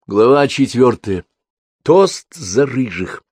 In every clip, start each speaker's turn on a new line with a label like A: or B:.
A: Глава 4. Тост за рыжих.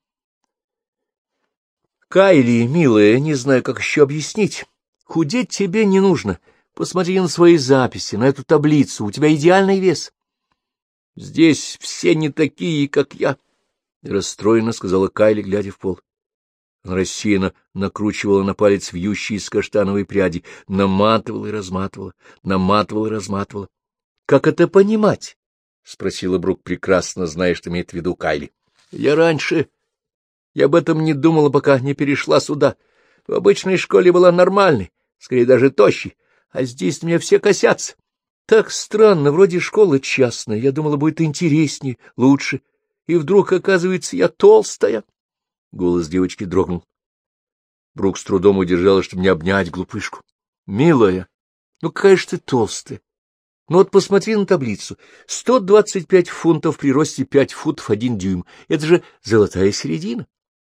A: Кайли, милая, не знаю, как еще объяснить. Худеть тебе не нужно. Посмотри на свои записи, на эту таблицу. У тебя идеальный вес. Здесь все не такие, как я, — расстроенно сказала Кайли, глядя в пол. Она рассеянно накручивала на палец вьющиеся каштановые пряди, наматывала и разматывала, наматывала и разматывала. — Как это понимать? — спросила Брук, прекрасно зная, что имеет в виду Кайли. — Я об этом не думала, пока не перешла сюда. В обычной школе была нормальной, скорее даже тощей, а здесь меня все косятся. Так странно, вроде школа частная, я думала, будет интереснее, лучше, и вдруг, оказывается, я толстая. Голос девочки дрогнул. Брук с трудом удержала, чтобы не обнять глупышку. — Милая, ну какая же ты толстая. Ну вот посмотри на таблицу. 125 фунтов при росте 5 футов 1 дюйм. Это же золотая середина.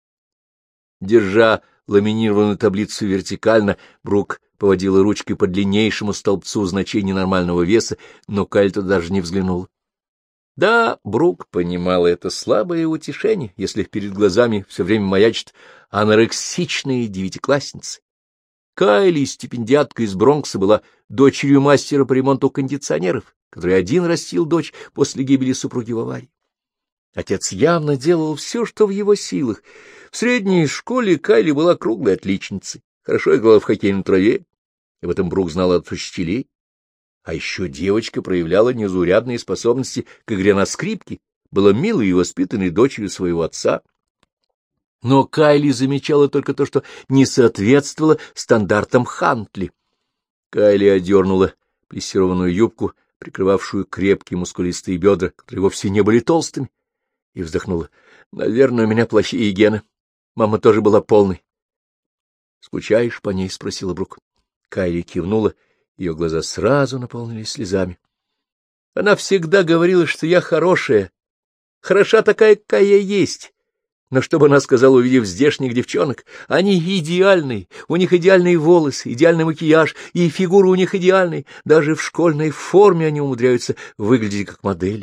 A: Держа ламинированную таблицу вертикально, Брук поводила ручкой по длиннейшему столбцу значений нормального веса, но Кайли туда даже не взглянула. Да, Брук понимала, это слабое утешение, если перед глазами все время маячит анорексичная девятиклассница. Кайли, стипендиатка из Бронкса, была дочерью мастера по ремонту кондиционеров, который один растил дочь после гибели супруги в аварии. Отец явно делал все, что в его силах. В средней школе Кайли была круглой отличницей, хорошо играла в хоккей на траве, и в этом Брук знала от учителей. А еще девочка проявляла незаурядные способности к игре на скрипке, была милой и воспитанной дочерью своего отца. Но Кайли замечала только то, что не соответствовало стандартам Хантли. Кайли одернула плессированную юбку, прикрывавшую крепкие мускулистые бедра, которые вовсе не были толстыми, и вздохнула. — Наверное, у меня плохие гены. Мама тоже была полной. — Скучаешь по ней? — спросила Брук. Кайли кивнула, ее глаза сразу наполнились слезами. Она всегда говорила, что я хорошая, хороша такая, какая я есть. Но что бы она сказала, увидев здешних девчонок? Они идеальные, у них идеальные волосы, идеальный макияж, и фигура у них идеальная. Даже в школьной форме они умудряются выглядеть как модели.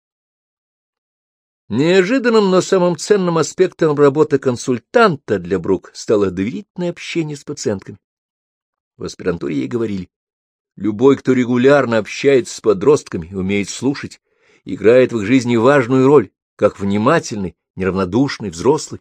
A: Неожиданным, но самым ценным аспектом работы консультанта для Брук стало доверительное общение с пациентками. В аспирантуре ей говорили: любой, кто регулярно общается с подростками, умеет слушать, играет в их жизни важную роль, как внимательный, неравнодушный, взрослый.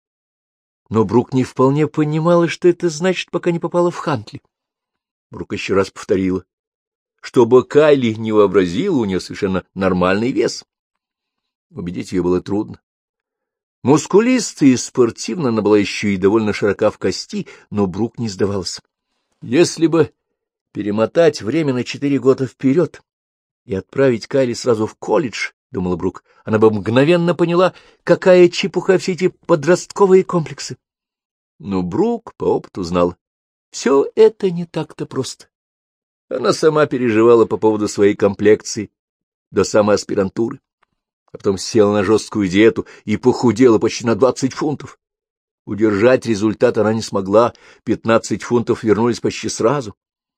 A: Но Брук не вполне понимала, что это значит, пока не попала в Хантли. Брук еще раз повторила. Чтобы Кайли не вообразила, у нее совершенно нормальный вес. Убедить ее было трудно. Мускулистая и спортивно она была еще и довольно широка в кости, но Брук не сдавался. Если бы перемотать время на 4 года вперед и отправить Кайли сразу в колледж, — думала Брук, — она бы мгновенно поняла, какая чепуха все эти подростковые комплексы. Но Брук по опыту знала, все это не так-то просто. Она сама переживала по поводу своей комплекции до самой аспирантуры, а потом села на жесткую диету и похудела почти на 20 фунтов. Удержать результат она не смогла, 15 фунтов вернулись почти сразу.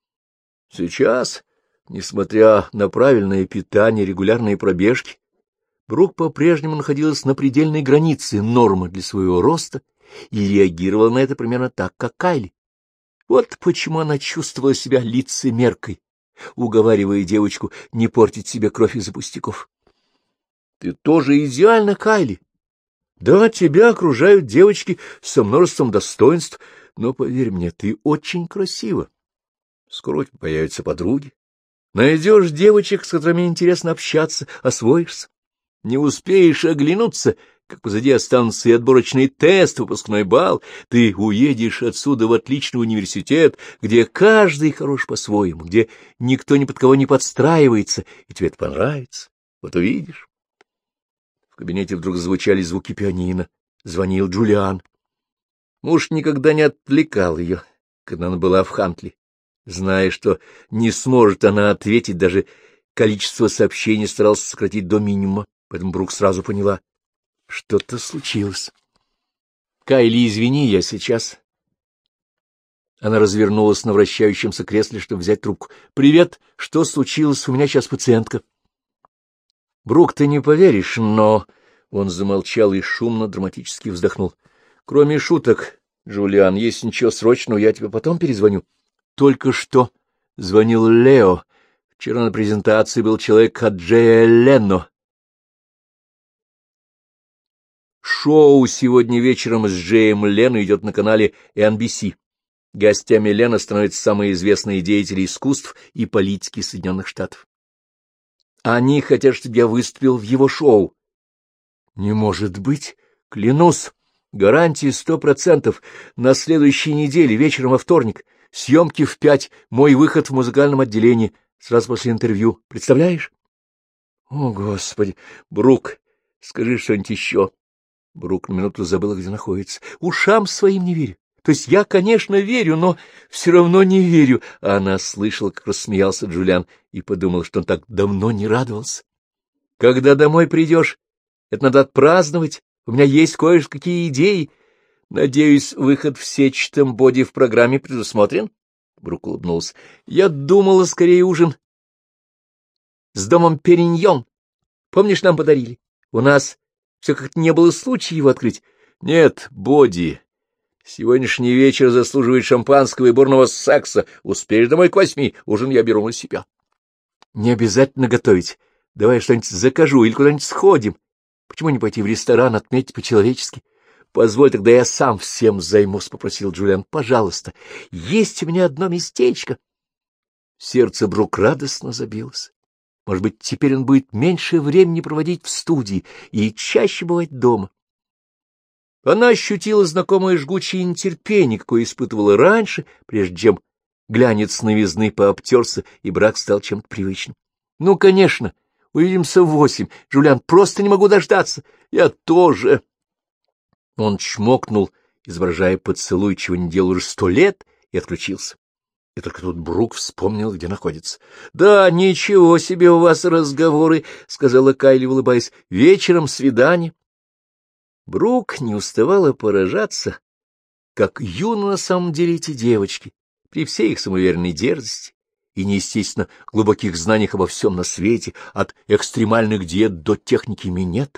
A: Сейчас, несмотря на правильное питание, регулярные пробежки, Брук по-прежнему находилась на предельной границе нормы для своего роста и реагировала на это примерно так, как Кайли. Вот почему она чувствовала себя лицемеркой, уговаривая девочку не портить себе кровь из-за пустяков. — Ты тоже идеальна, Кайли. Да, тебя окружают девочки со множеством достоинств, но, поверь мне, ты очень красива. Скоро у тебя появятся подруги. Найдешь девочек, с которыми интересно общаться, освоишься. Не успеешь оглянуться, как позади останутся и отборочный тест, выпускной бал. Ты уедешь отсюда в отличный университет, где каждый хорош по-своему, где никто ни под кого не подстраивается, и тебе это понравится. Вот увидишь. В кабинете вдруг звучали звуки пианино. Звонил Джулиан. Муж никогда не отвлекал ее, когда она была в Хантли. Зная, что не сможет она ответить, даже количество сообщений старался сократить до минимума, поэтому Брук сразу поняла. Что-то случилось. — Кайли, извини, я сейчас. Она развернулась на вращающемся кресле, чтобы взять трубку. — Привет, что случилось? У меня сейчас пациентка. Брук, ты не поверишь, но... Он замолчал и шумно, драматически вздохнул. — Кроме шуток, Джулиан, если ничего срочного, я тебе потом перезвоню. — Только что звонил Лео. Вчера на презентации был человек от Джея Ленно. Шоу сегодня вечером с Джеем Ленно идет на канале NBC. Гостями Ленно становятся самые известные деятели искусств и политики Соединенных Штатов. Они хотят, чтобы я выступил в его шоу. — Не может быть, клянусь, гарантии 100%. На следующей неделе, вечером во вторник, съемки в 5, мой выход в музыкальном отделении, сразу после интервью. Представляешь? — О, Господи! Брук, скажи что-нибудь еще. Брук на минуту забыла, где находится. Ушам своим не верю. То есть я, конечно, верю, но все равно не верю. А она слышала, как рассмеялся Джулиан, и подумала, что он так давно не радовался. — Когда домой придешь? Это надо отпраздновать. У меня есть кое-какие идеи. Надеюсь, выход в сетчатом боди в программе предусмотрен? Брук улыбнулся. Я думала, скорее ужин с домом Периньон. Помнишь, нам подарили? У нас все как-то не было случая его открыть. Нет, боди. Сегодняшний вечер заслуживает шампанского и бурного секса. Успеешь домой к 8, ужин я беру на себя. Не обязательно готовить. Давай что-нибудь закажу или куда-нибудь сходим. Почему не пойти в ресторан, отметить по-человечески? Позволь, тогда я сам всем займусь, — попросил Джулиан. Пожалуйста, есть у меня одно местечко. Сердце Брук радостно забилось. Может быть, теперь он будет меньше времени проводить в студии и чаще бывать дома. Она ощутила знакомое жгучее нетерпение, какое испытывала раньше, прежде чем глянец новизны пообтерся, и брак стал чем-то привычным. Ну, конечно, увидимся в 8. Джулиан, просто не могу дождаться. Я тоже. Он чмокнул, изображая поцелуй, чего не делал уже 100 лет, и отключился. И только тут Брук вспомнил, где находится. — Да, ничего себе у вас разговоры, — сказала Кайли, улыбаясь. — Вечером свидание. Брук не уставала поражаться, как юны на самом деле эти девочки, при всей их самоуверенной дерзости и неестественно глубоких знаниях обо всем на свете, от экстремальных диет до техники минета.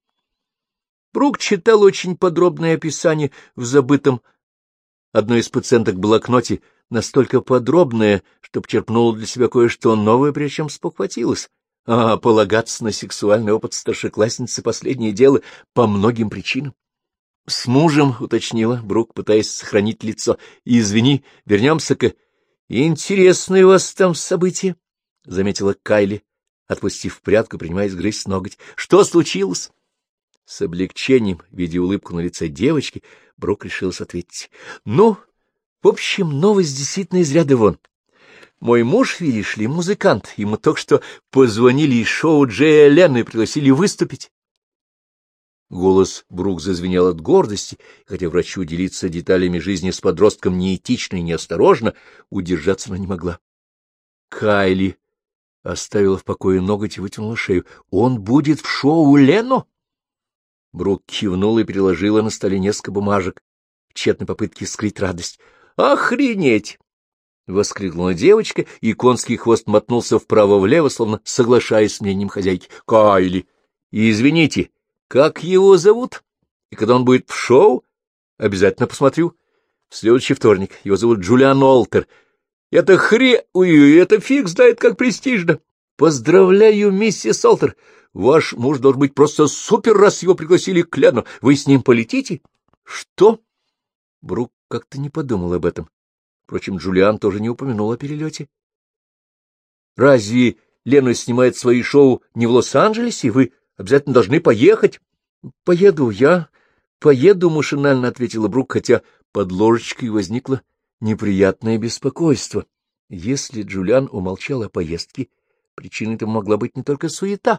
A: Брук читал очень подробное описание в забытом одной из пациенток блокноте, настолько подробное, что почерпнула для себя кое-что новое, прежде чем спохватилась. А полагаться на сексуальный опыт старшеклассницы — последнее дело по многим причинам. — С мужем, — уточнила Брук, пытаясь сохранить лицо. — Извини, вернемся-ка. — Интересные у вас там события, — заметила Кайли, отпустив прядку, принимаясь грызть ноготь. — Что случилось? С облегчением, видя улыбку на лице девочки, Брук решилась ответить. — Ну, в общем, новость действительно из ряда вон. Мой муж, видишь ли, музыкант. Ему только что позвонили из шоу Джея Ленно и пригласили выступить. Голос Брук зазвенел от гордости, хотя врачу делиться деталями жизни с подростком неэтично и неосторожно, удержаться она не могла. Кайли оставила в покое ноготь и вытянула шею. — Он будет в шоу Ленно? Брук кивнула и переложила на столе несколько бумажек в тщетной попытке скрыть радость. — Охренеть! — воскликнула девочка, и конский хвост мотнулся вправо-влево, словно соглашаясь с мнением хозяйки. — Кайли! Извините, как его зовут? И когда он будет в шоу? Обязательно посмотрю. В следующий вторник. Его зовут Джулиан Олтер. Это Ой, это фиг знает, как престижно. Поздравляю, миссис Олтер. Ваш муж должен быть просто супер, раз его пригласили к Лену. Вы с ним полетите? Что? Брук как-то не подумал об этом. Впрочем, Джулиан тоже не упомянул о перелете. Разве Лена снимает свои шоу не в Лос-Анджелесе, и вы обязательно должны поехать? — Поеду, машинально ответила Брук, хотя под ложечкой возникло неприятное беспокойство. Если Джулиан умолчал о поездке, причиной тому могла быть не только суета.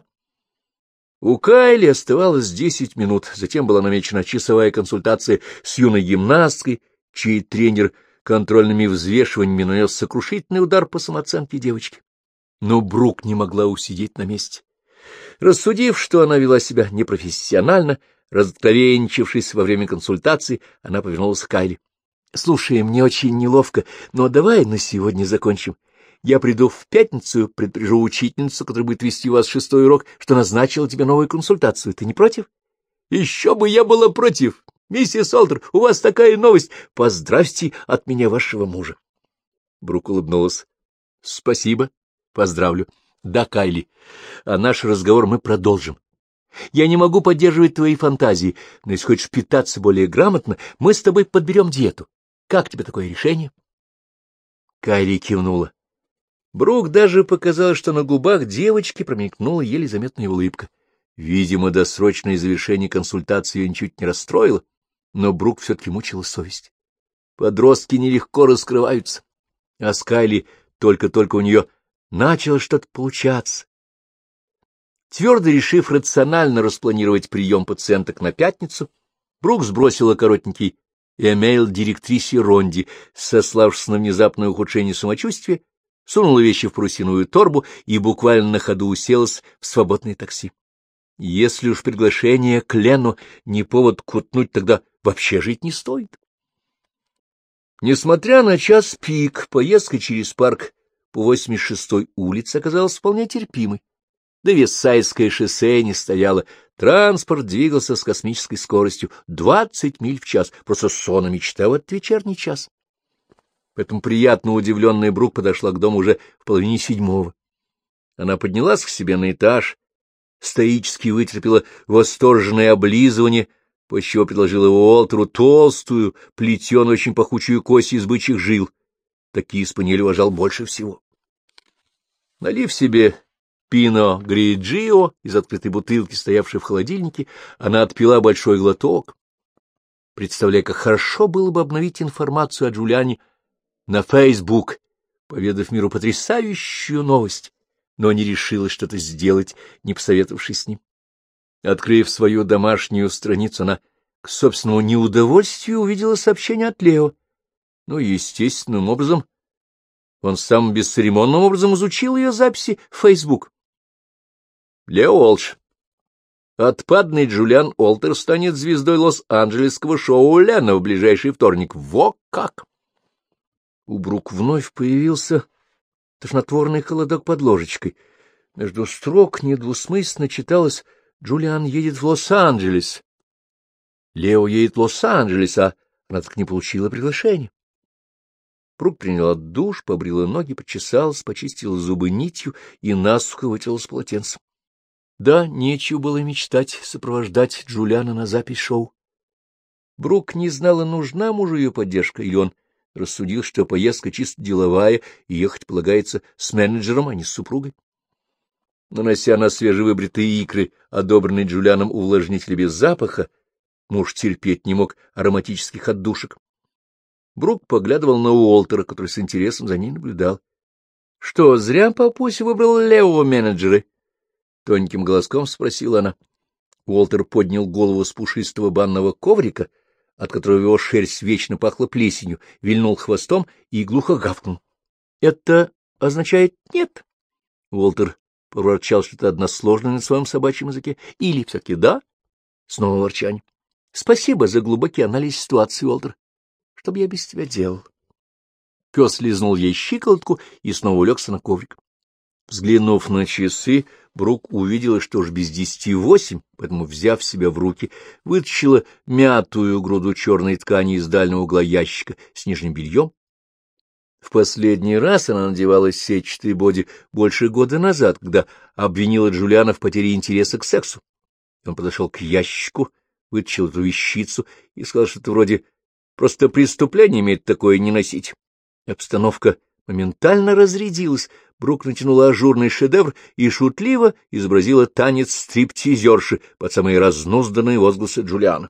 A: У Кайли оставалось 10 минут, затем была намечена часовая консультация с юной гимнасткой, чей тренер контрольными взвешиваниями нанес сокрушительный удар по самооценке девочки. Но Брук не могла усидеть на месте. Рассудив, что она вела себя непрофессионально, разоткровенничавшись во время консультации, она повернулась к Кайли. — Слушай, мне очень неловко, но давай на сегодня закончим. Я приду в пятницу, предупрежу учительницу, которая будет вести у вас 6-й урок, что назначила тебе новую консультацию. Ты не против? Еще бы я была против. Миссис Олтер, у вас такая новость. Поздравьте от меня вашего мужа. Брук улыбнулась. Спасибо. Поздравлю. Да, Кайли, а наш разговор мы продолжим. Я не могу поддерживать твои фантазии, но если хочешь питаться более грамотно, мы с тобой подберем диету. Как тебе такое решение? Кайли кивнула. Брук даже показалось, что на губах девочки промелькнула еле заметная улыбка. Видимо, досрочное завершение консультации ее ничуть не расстроило, но Брук все-таки мучила совесть. Подростки нелегко раскрываются, а с Кайли только-только у нее начало что-то получаться. Твердо решив рационально распланировать прием пациенток на пятницу, Брук сбросила коротенький эмейл директрисе Ронди, сославшись на внезапное ухудшение самочувствия, сунула вещи в парусиновую торбу и буквально на ходу уселась в свободное такси. Если уж приглашение к Лену не повод кутнуть, тогда вообще жить не стоит. Несмотря на час пик, поездка через парк по 86-й улице оказалась вполне терпимой. Да Вестсайдское шоссе не стояло, транспорт двигался с космической скоростью 20 миль в час, просто сон и мечта в этот вечерний час. Поэтому приятно удивленная Брук подошла к дому уже в половине 7-го. Она поднялась к себе на этаж, стоически вытерпела восторженное облизывание, после чего предложила Уолтеру толстую, плетеную, очень пахучую кость из бычьих жил. Такие спаниель уважал больше всего. Налив себе пино гриджио из открытой бутылки, стоявшей в холодильнике, она отпила большой глоток, представляя, как хорошо было бы обновить информацию о Джулиане на Facebook, поведав миру потрясающую новость, но не решилась что-то сделать, не посоветовавшись с ним. Открыв свою домашнюю страницу, она к собственному неудовольствию увидела сообщение от Лео. Ну, естественным образом, он самым бесцеремонным образом изучил ее записи в Facebook. Лео Уолш. Отпадный Джулиан Олтер станет звездой лос-анджелесского шоу Лена в ближайший вторник. Во как! У Брук вновь появился тошнотворный холодок под ложечкой. Между строк недвусмысленно читалось: Джулиан едет в Лос-Анджелес. Лео едет в Лос-Анджелес, а она так не получила приглашения. Брук приняла душ, побрила ноги, почесалась, почистила зубы нитью и насухо вытерлась полотенцем. Да, нечего было мечтать сопровождать Джулиана на запись шоу. Брук не знала, нужна мужу ее поддержка, или он рассудил, что поездка чисто деловая, и ехать полагается с менеджером, а не с супругой. Нанося на свежевыбритые икры, одобренный Джулианом увлажнитель без запаха, муж терпеть не мог ароматических отдушек. Брук поглядывал на Уолтера, который с интересом за ней наблюдал. — Что, зря папуся выбрал Лео менеджеры? — тоненьким голоском спросила она. Уолтер поднял голову с пушистого банного коврика, от которого его шерсть вечно пахла плесенью, вильнул хвостом и глухо гавкнул. — Это означает нет? Уолтер проворчал что-то односложное на своем собачьем языке. — Или все-таки да? Снова ворчание. — Спасибо за глубокий анализ ситуации, Уолтер. Что бы я без тебя делал? Пес лизнул ей щиколотку и снова улегся на коврик. Взглянув на часы, Брук увидела, что уж без 10:08, поэтому, взяв себя в руки, вытащила мятую груду черной ткани из дальнего угла ящика с нижним бельем. В последний раз она надевала сетчатый боди больше года назад, когда обвинила Джулиана в потере интереса к сексу. Он подошел к ящику, вытащил эту вещицу и сказал, что это вроде просто преступление иметь такое не носить. Обстановка моментально разрядилась. Брук натянула ажурный шедевр и шутливо изобразила танец стриптизерши под самые разнузданные возгласы Джулиана.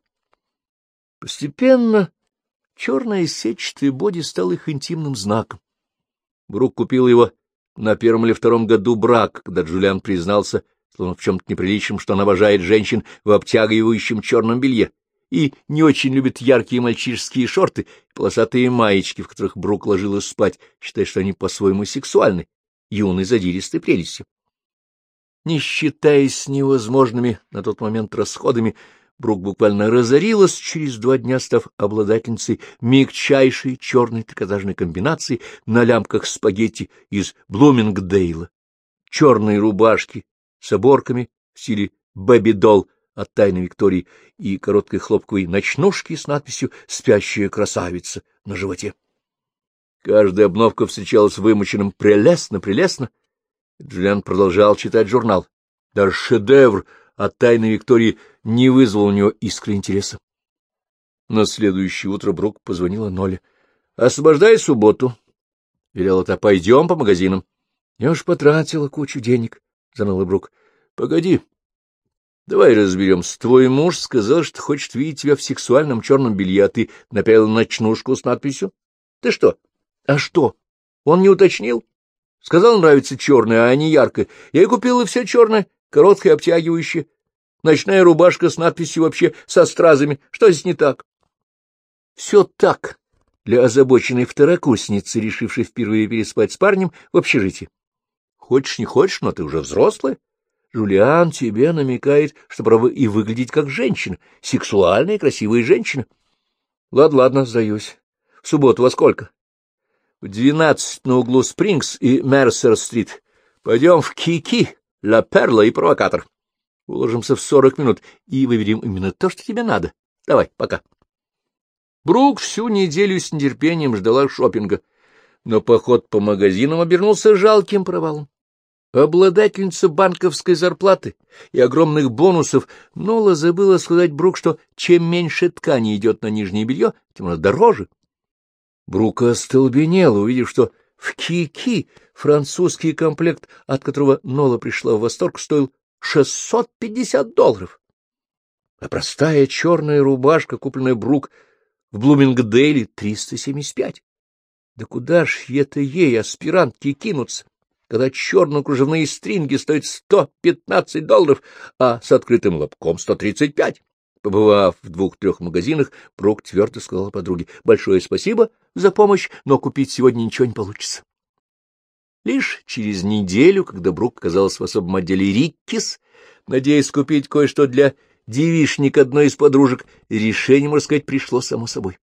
A: Постепенно черное сетчатое боди стало их интимным знаком. Брук купил его на 1-м или 2-м году брака, когда Джулиан признался, словно в чем-то неприличном, что он обожает женщин в обтягивающем черном белье и не очень любит яркие мальчишеские шорты и полосатые маечки, в которых Брук ложилась спать, считая, что они по-своему сексуальны, юной задиристой прелестью. Не считаясь с невозможными на тот момент расходами, Брук буквально разорилась через 2 дня, став обладательницей мягчайшей черной трикотажной комбинации на лямках спагетти из Блумингдейла, черной рубашки с оборками в стиле «Бэби-долл» от Тайны Виктории и короткой хлопковой ночнушки с надписью «Спящая красавица» на животе. Каждая обновка встречалась вымоченным «прелестно, прелестно». Джулиан продолжал читать журнал. Даже шедевр от Тайны Виктории не вызвал у него искры интереса. На следующее утро Брук позвонила Ноле. — Освобождай субботу, — велела та, — пойдем по магазинам. — Я уж потратила кучу денег, — заныла Брук. — Погоди. Давай разберемся. Твой муж сказал, что хочет видеть тебя в сексуальном черном белье, а ты напялил ночнушку с надписью. Ты что? А что? Он не уточнил? Сказал, нравится черное, а не яркое. Я и купила все черное, короткое, обтягивающее. Ночная рубашка с надписью вообще со стразами. Что здесь не так? Все так для озабоченной второкурсницы, решившей впервые переспать с парнем в общежитии. Хочешь, не хочешь, но ты уже взрослая. Жулиан тебе намекает, что право и выглядеть как женщина, сексуальная, красивая женщина. Ладно, ладно, сдаюсь. В субботу во сколько? В 12 на углу Спрингс и Мерсер-стрит. Пойдем в Кики, Ла Перла и Провокатор. Уложимся в 40 минут и выберем именно то, что тебе надо. Давай, пока. Брук всю неделю с нетерпением ждала шопинга, но поход по магазинам обернулся жалким провалом. Обладательница банковской зарплаты и огромных бонусов, Нола забыла сказать Брук, что чем меньше ткани идет на нижнее белье, тем оно дороже. Брук остолбенела, увидев, что в Кики французский комплект, от которого Нола пришла в восторг, стоил $650, а простая черная рубашка, купленная Брук в Блумингдейле, 375. Да куда ж это ей, аспирантке, кинуться, когда черно-кружевные стринги стоят $115, а с открытым лобком 135. Побывав в 2-3 магазинах, Брук твердо сказала подруге: большое спасибо за помощь, но купить сегодня ничего не получится. Лишь через неделю, когда Брук оказалась в особом отделе Риккис, надеясь купить кое-что для девичник одной из подружек, решение, можно сказать, пришло само собой.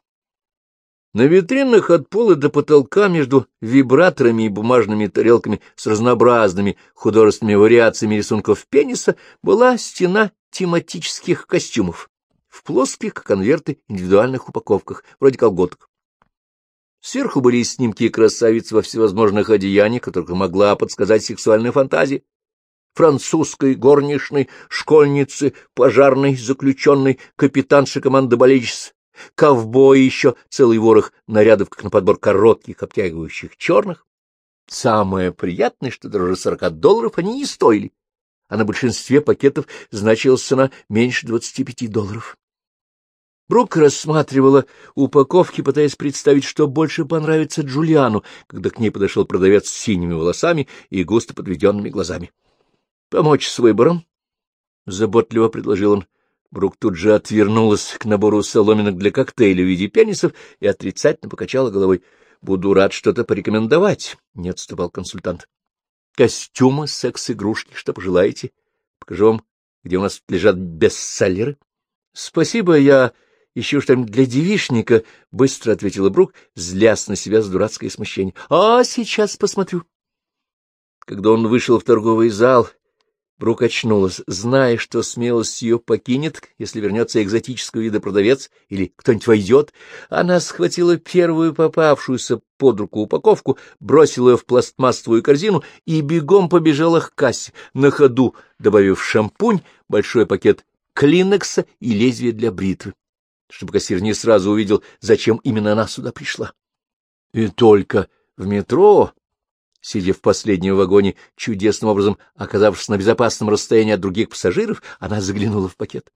A: На витринах от пола до потолка между вибраторами и бумажными тарелками с разнообразными художественными вариациями рисунков пениса была стена тематических костюмов в плоских, как конверты, индивидуальных упаковках, вроде колготок. Сверху были снимки красавиц во всевозможных одеяниях, которых могла подсказать сексуальная фантазия. Французской горничной, школьницы, пожарной, заключенной, капитанши команды болельщиц, ковбои, еще целый ворох нарядов, как на подбор коротких, обтягивающих черных. Самое приятное, что дороже $40 они не стоили, а на большинстве пакетов значилась цена меньше $25. Брук рассматривала упаковки, пытаясь представить, что больше понравится Джулиану, когда к ней подошел продавец с синими волосами и густо подведенными глазами. — Помочь с выбором? — заботливо предложил он. Брук тут же отвернулась к набору соломинок для коктейля в виде пенисов и отрицательно покачала головой. — Буду рад что-то порекомендовать, — не отступал консультант. — Костюмы, секс-игрушки, что пожелаете. Покажу вам, где у нас лежат бестселлеры. — Спасибо, я ищу что-нибудь для девичника, — быстро ответила Брук, злясь на себя с дурацкое смущение. — А, сейчас посмотрю. Когда он вышел в торговый зал, Брук очнулась, зная, что смелость ее покинет, если вернется экзотического вида продавец или кто-нибудь войдет. Она схватила первую попавшуюся под руку упаковку, бросила ее в пластмассовую корзину и бегом побежала к кассе, на ходу добавив шампунь, большой пакет клинекса и лезвие для бритвы, чтобы кассир не сразу увидел, зачем именно она сюда пришла. И только в метро, сидя в последнем вагоне, чудесным образом оказавшись на безопасном расстоянии от других пассажиров, она заглянула в пакет.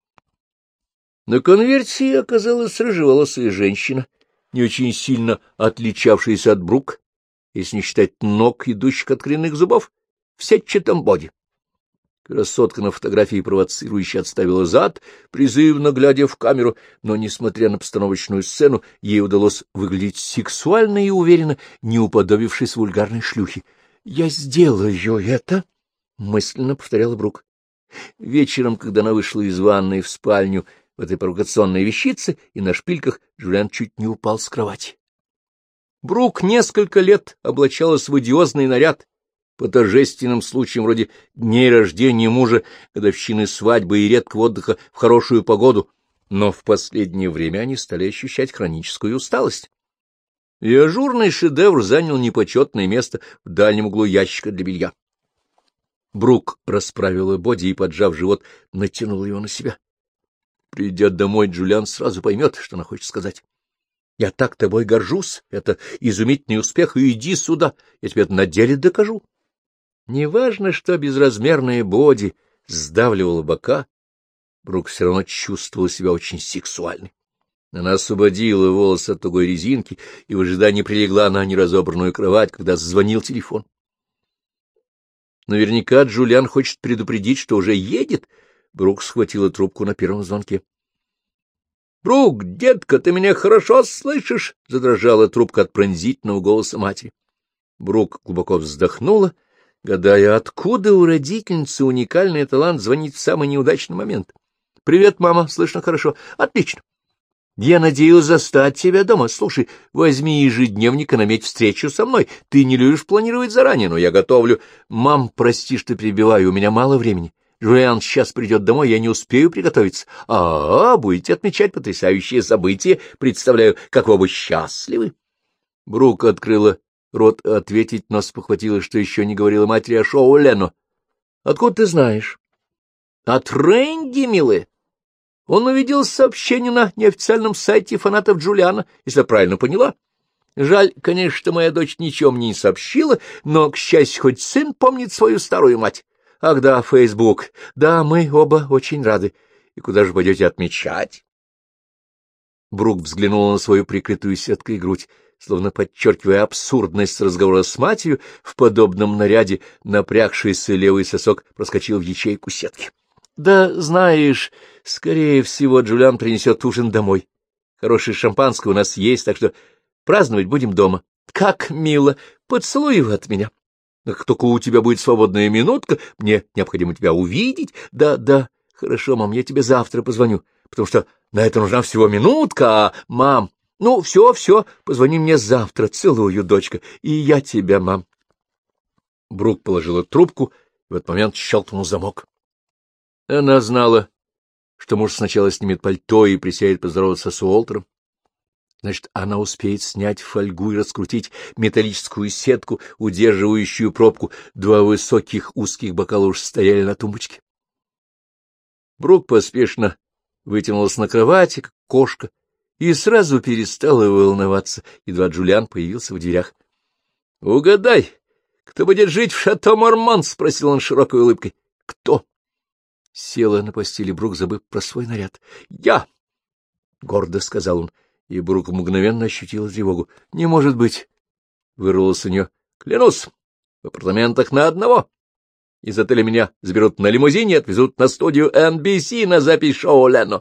A: На конверте оказалась рыжеволосая женщина, не очень сильно отличавшаяся от Брук, если не считать ног, идущих от коренных зубов, в сетчатом боди. Красотка на фотографии провоцирующе отставила зад, призывно глядя в камеру, но, несмотря на постановочную сцену, ей удалось выглядеть сексуально и уверенно, не уподобившись вульгарной шлюхе. — Я сделаю это, — мысленно повторяла Брук. Вечером, когда она вышла из ванной в спальню в этой провокационной вещице и на шпильках, Джулиан чуть не упал с кровати. Брук несколько лет облачалась в одиозный наряд по торжественным случаям вроде дней рождения мужа, годовщины свадьбы и редкого отдыха в хорошую погоду, но в последнее время они стали ощущать хроническую усталость. И ажурный шедевр занял непочетное место в дальнем углу ящика для белья. Брук расправила боди и, поджав живот, натянула его на себя. Придя домой, Джулиан сразу поймет, что она хочет сказать. «Я так тобой горжусь, это изумительный успех, и иди сюда, я тебе это на деле докажу». Неважно, что безразмерная боди сдавливала бока, Брук все равно чувствовала себя очень сексуальной. Она освободила волосы от тугой резинки и в ожидании прилегла на неразобранную кровать, когда зазвонил телефон. Наверняка Джулиан хочет предупредить, что уже едет. Брук схватила трубку на первом звонке. — Брук, детка, ты меня хорошо слышишь? — задрожала трубка от пронзительного голоса матери. Брук глубоко вздохнула, гадая, откуда у родительницы уникальный талант звонить в самый неудачный момент. — Привет, мама, слышно хорошо. Отлично. Я надеялась застать тебя дома. Слушай, возьми ежедневник и наметь встречу со мной. Ты не любишь планировать заранее, но я готовлю. Мам, прости, что перебиваю, у меня мало времени. Джулиан сейчас придет домой, я не успею приготовиться. Будете отмечать потрясающее событие. Представляю, как вы оба счастливы. Брук открыла рот ответить, но спохватилась, что еще не говорила матери о шоу Лено. — Откуда ты знаешь? — От Рэнди, милая. Он увидел сообщение на неофициальном сайте фанатов Джулиана, если я правильно поняла. Жаль, конечно, что моя дочь ничего мне не сообщила, но, к счастью, хоть сын помнит свою старую мать. Ах да, Фейсбук. Да, мы оба очень рады. И куда же пойдете отмечать? Брук взглянула на свою прикрытую сеткой грудь, словно подчеркивая абсурдность разговора с матерью, в подобном наряде напрягшийся левый сосок проскочил в ячейку сетки. — Да, знаешь, скорее всего, Джулиан принесет ужин домой. Хорошее шампанское у нас есть, так что праздновать будем дома. Как мило! Поцелуй его от меня. Как только у тебя будет свободная минутка, мне необходимо тебя увидеть. Да, хорошо, мам, я тебе завтра позвоню, потому что на это нужна всего минутка, мам... Ну, все, позвони мне завтра. Целую, дочка. И я тебя, мам. Брук положила трубку, и в этот момент щелкнул замок. Она знала, что муж сначала снимет пальто и присядет поздороваться с Уолтером. Значит, она успеет снять фольгу и раскрутить металлическую сетку, удерживающую пробку. Два высоких узких бокала уж стояли на тумбочке. Брук поспешно вытянулась на кровати, как кошка, и сразу перестала волноваться, едва Джулиан появился в дверях. — Угадай, кто будет жить в Шато-Мармон? — спросил он широкой улыбкой. — Кто? Села на постели Брук, забыв про свой наряд. — Я! — гордо сказал он, и Брук мгновенно ощутила тревогу. — Не может быть! — вырвалось у нее. — Клянусь, в апартаментах на одного. Из отеля меня заберут на лимузине и отвезут на студию NBC на запись шоу Лено.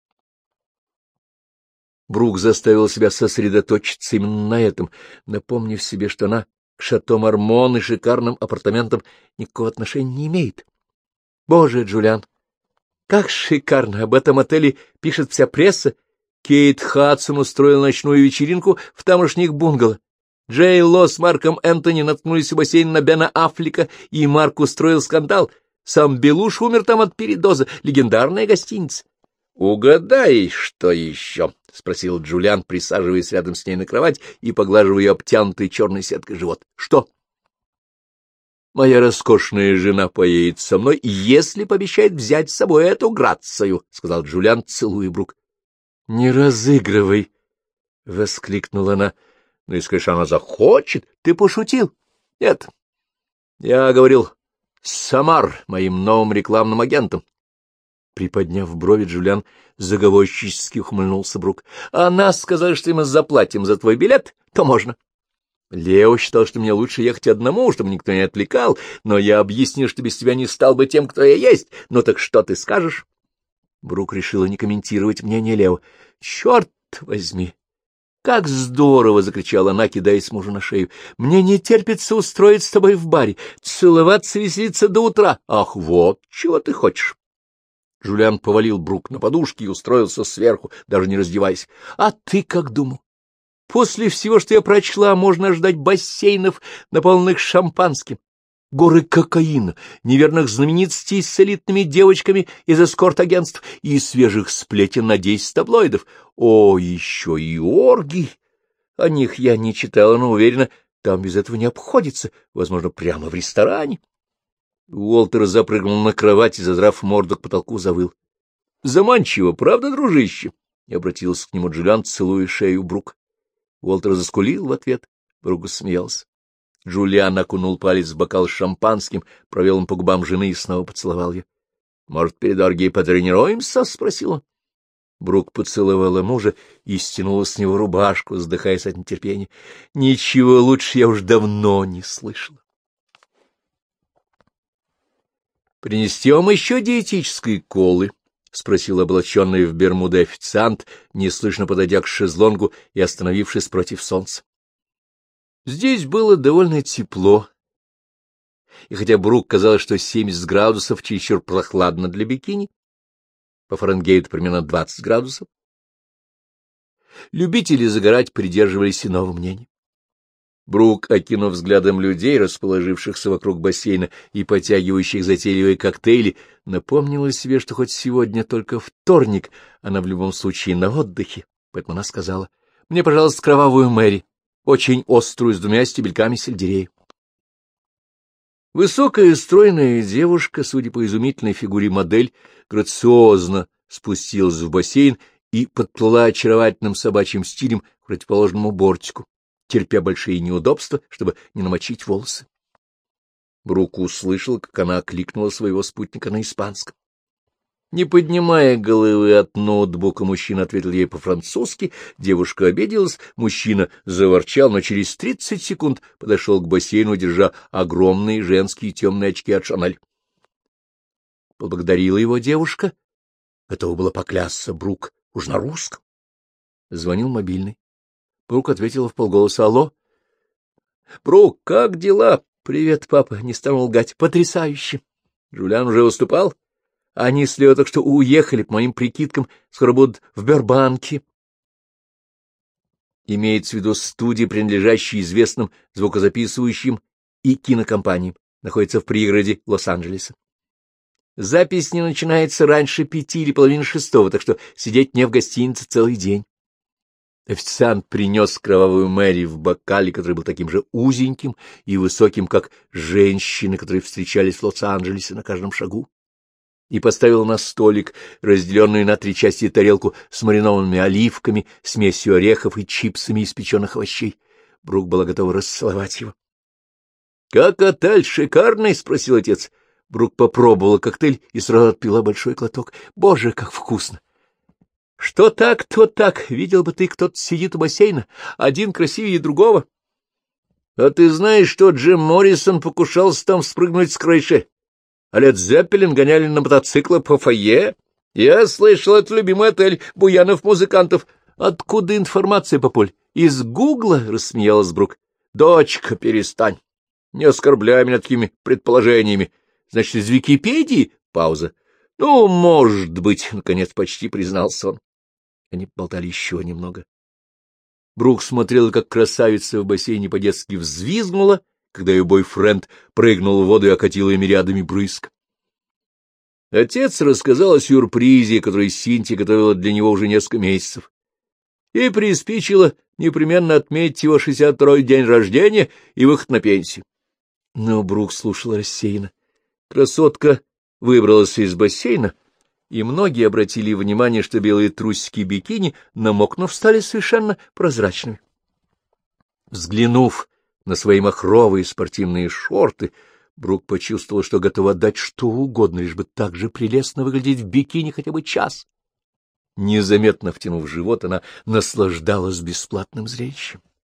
A: Брук заставил себя сосредоточиться именно на этом, напомнив себе, что она к Шато-Мармон и шикарным апартаментам никакого отношения не имеет. Боже, Джулиан, как шикарно! Об этом отеле пишет вся пресса. Кейт Хадсон устроил ночную вечеринку в тамошних бунгало. Джей Ло с Марком Энтони наткнулись у бассейна на Бена Аффлека, и Марк устроил скандал. Сам Белуш умер там от передоза. Легендарная гостиница. — Угадай, что еще? — спросил Джулиан, присаживаясь рядом с ней на кровать и поглаживая ее обтянутый черной сеткой живот. — Что? — Моя роскошная жена поедет со мной, если пообещает взять с собой эту Грацию, — сказал Джулиан, целуя Брук. — Не разыгрывай! — воскликнула она. — Ну, если, конечно, она захочет. Ты пошутил? — Нет. Я говорил с Самар, моим новым рекламным агентом. Приподняв брови, Джулиан заговорщически ухмыльнулся Брук. — Она сказала, что мы заплатим за твой билет, то можно. Лео считал, что мне лучше ехать одному, чтобы никто не отвлекал, но я объяснил, что без тебя не стал бы тем, кто я есть. Ну так что ты скажешь? Брук решила не комментировать мнение Лео. — Черт возьми! «Как здорово!» — закричала она, кидаясь мужу на шею. «Мне не терпится устроить с тобой в баре, целоваться, веселиться до утра. Ах, вот чего ты хочешь!» Жюлиан повалил Брук на подушки и устроился сверху, даже не раздеваясь. «А ты как думал? После всего, что я прочла, можно ожидать бассейнов, наполненных шампанским, горы кокаина, неверных знаменитостей с элитными девочками из эскорт-агентств и свежих сплетен на 10 таблоидов. О, еще и оргий! О них я не читала, но уверена, там без этого не обходится, возможно, прямо в ресторане». Уолтер запрыгнул на кровать и, задрав морду к потолку, завыл. — Заманчиво, правда, дружище? — обратился к нему Джулиан, целуя шею Брук. Уолтер заскулил в ответ, Брук смеялся. Джулиан окунул палец в бокал с шампанским, провел им по губам жены и снова поцеловал ее. — Может, перед оргией потренируемся? — спросил он. Брук поцеловала мужа и стянула с него рубашку, задыхаясь от нетерпения. — Ничего лучше я уж давно не слышала. — Принести вам еще диетической колы? — спросил облаченный в бермуды официант, неслышно подойдя к шезлонгу и остановившись против солнца. Здесь было довольно тепло, и хотя Брук казалось, что 70 градусов чересчур прохладно для бикини, по Фаренгейту примерно 20 градусов, любители загорать придерживались иного мнения. Брук, окинув взглядом людей, расположившихся вокруг бассейна и потягивающих затейливые коктейли, напомнила себе, что хоть сегодня только вторник, она в любом случае на отдыхе, поэтому она сказала: «Мне, пожалуйста, кровавую Мэри, очень острую, с 2 стебельками сельдерея». Высокая стройная девушка, судя по изумительной фигуре модель, грациозно спустилась в бассейн и подплыла очаровательным собачьим стилем к противоположному бортику, терпя большие неудобства, чтобы не намочить волосы. Брук услышал, как она окликнула своего спутника на испанском. Не поднимая головы от ноутбука, мужчина ответил ей по-французски, девушка обиделась, мужчина заворчал, но через 30 секунд подошел к бассейну, держа огромные женские темные очки от Шанель. Поблагодарила его девушка. Готова была поклясться Брук уж на русском. Звонил мобильный. Брук ответила вполголоса: «Алло». «Брук, как дела?» «Привет, папа, не стану лгать. Потрясающе». «Джулиан уже выступал?» «Они с Лео так что уехали, по моим прикидкам, скоро будут в Бербанке». Имеется в виду студии, принадлежащие известным звукозаписывающим и кинокомпаниям, находится в пригороде Лос-Анджелеса. Запись не начинается раньше 5 или половины 6, так что сидеть мне в гостинице целый день. Официант принес кровавую Мэри в бокале, который был таким же узеньким и высоким, как женщины, которые встречались в Лос-Анджелесе на каждом шагу, и поставил на столик разделенную на 3 части тарелку с маринованными оливками, смесью орехов и чипсами из печеных овощей. Брук была готова расцеловать его. — Как отель шикарный? — спросил отец. Брук попробовала коктейль и сразу отпила большой глоток. Боже, как вкусно! — Что так, то так. Видел бы ты, кто-то сидит у бассейна, один красивее другого. — А ты знаешь, что Джим Моррисон покушался там спрыгнуть с крыши? А Лед Зеппелин гоняли на мотоциклах по фойе? Я слышал, это любимый отель буянов-музыкантов. Откуда информация, папуль? Из Гугла? — рассмеялась Брук. — Дочка, перестань. Не оскорбляй меня такими предположениями. Значит, из Википедии? Пауза. Ну, может быть, — наконец почти признался он. Они болтали еще немного. Брук смотрела, как красавица в бассейне по-детски взвизгнула, когда ее бойфренд прыгнул в воду и окатил ее рядами брызг. Отец рассказал о сюрпризе, который Синтия готовила для него уже несколько месяцев, и приспичило непременно отметить его 62-й день рождения и выход на пенсию. Но Брук слушала рассеянно. Красотка выбралась из бассейна, и многие обратили внимание, что белые трусики бикини, намокнув, стали совершенно прозрачными. Взглянув на свои махровые спортивные шорты, Брук почувствовал, что готова отдать что угодно, лишь бы так же прелестно выглядеть в бикини хотя бы час. Незаметно втянув живот, она наслаждалась бесплатным зрелищем.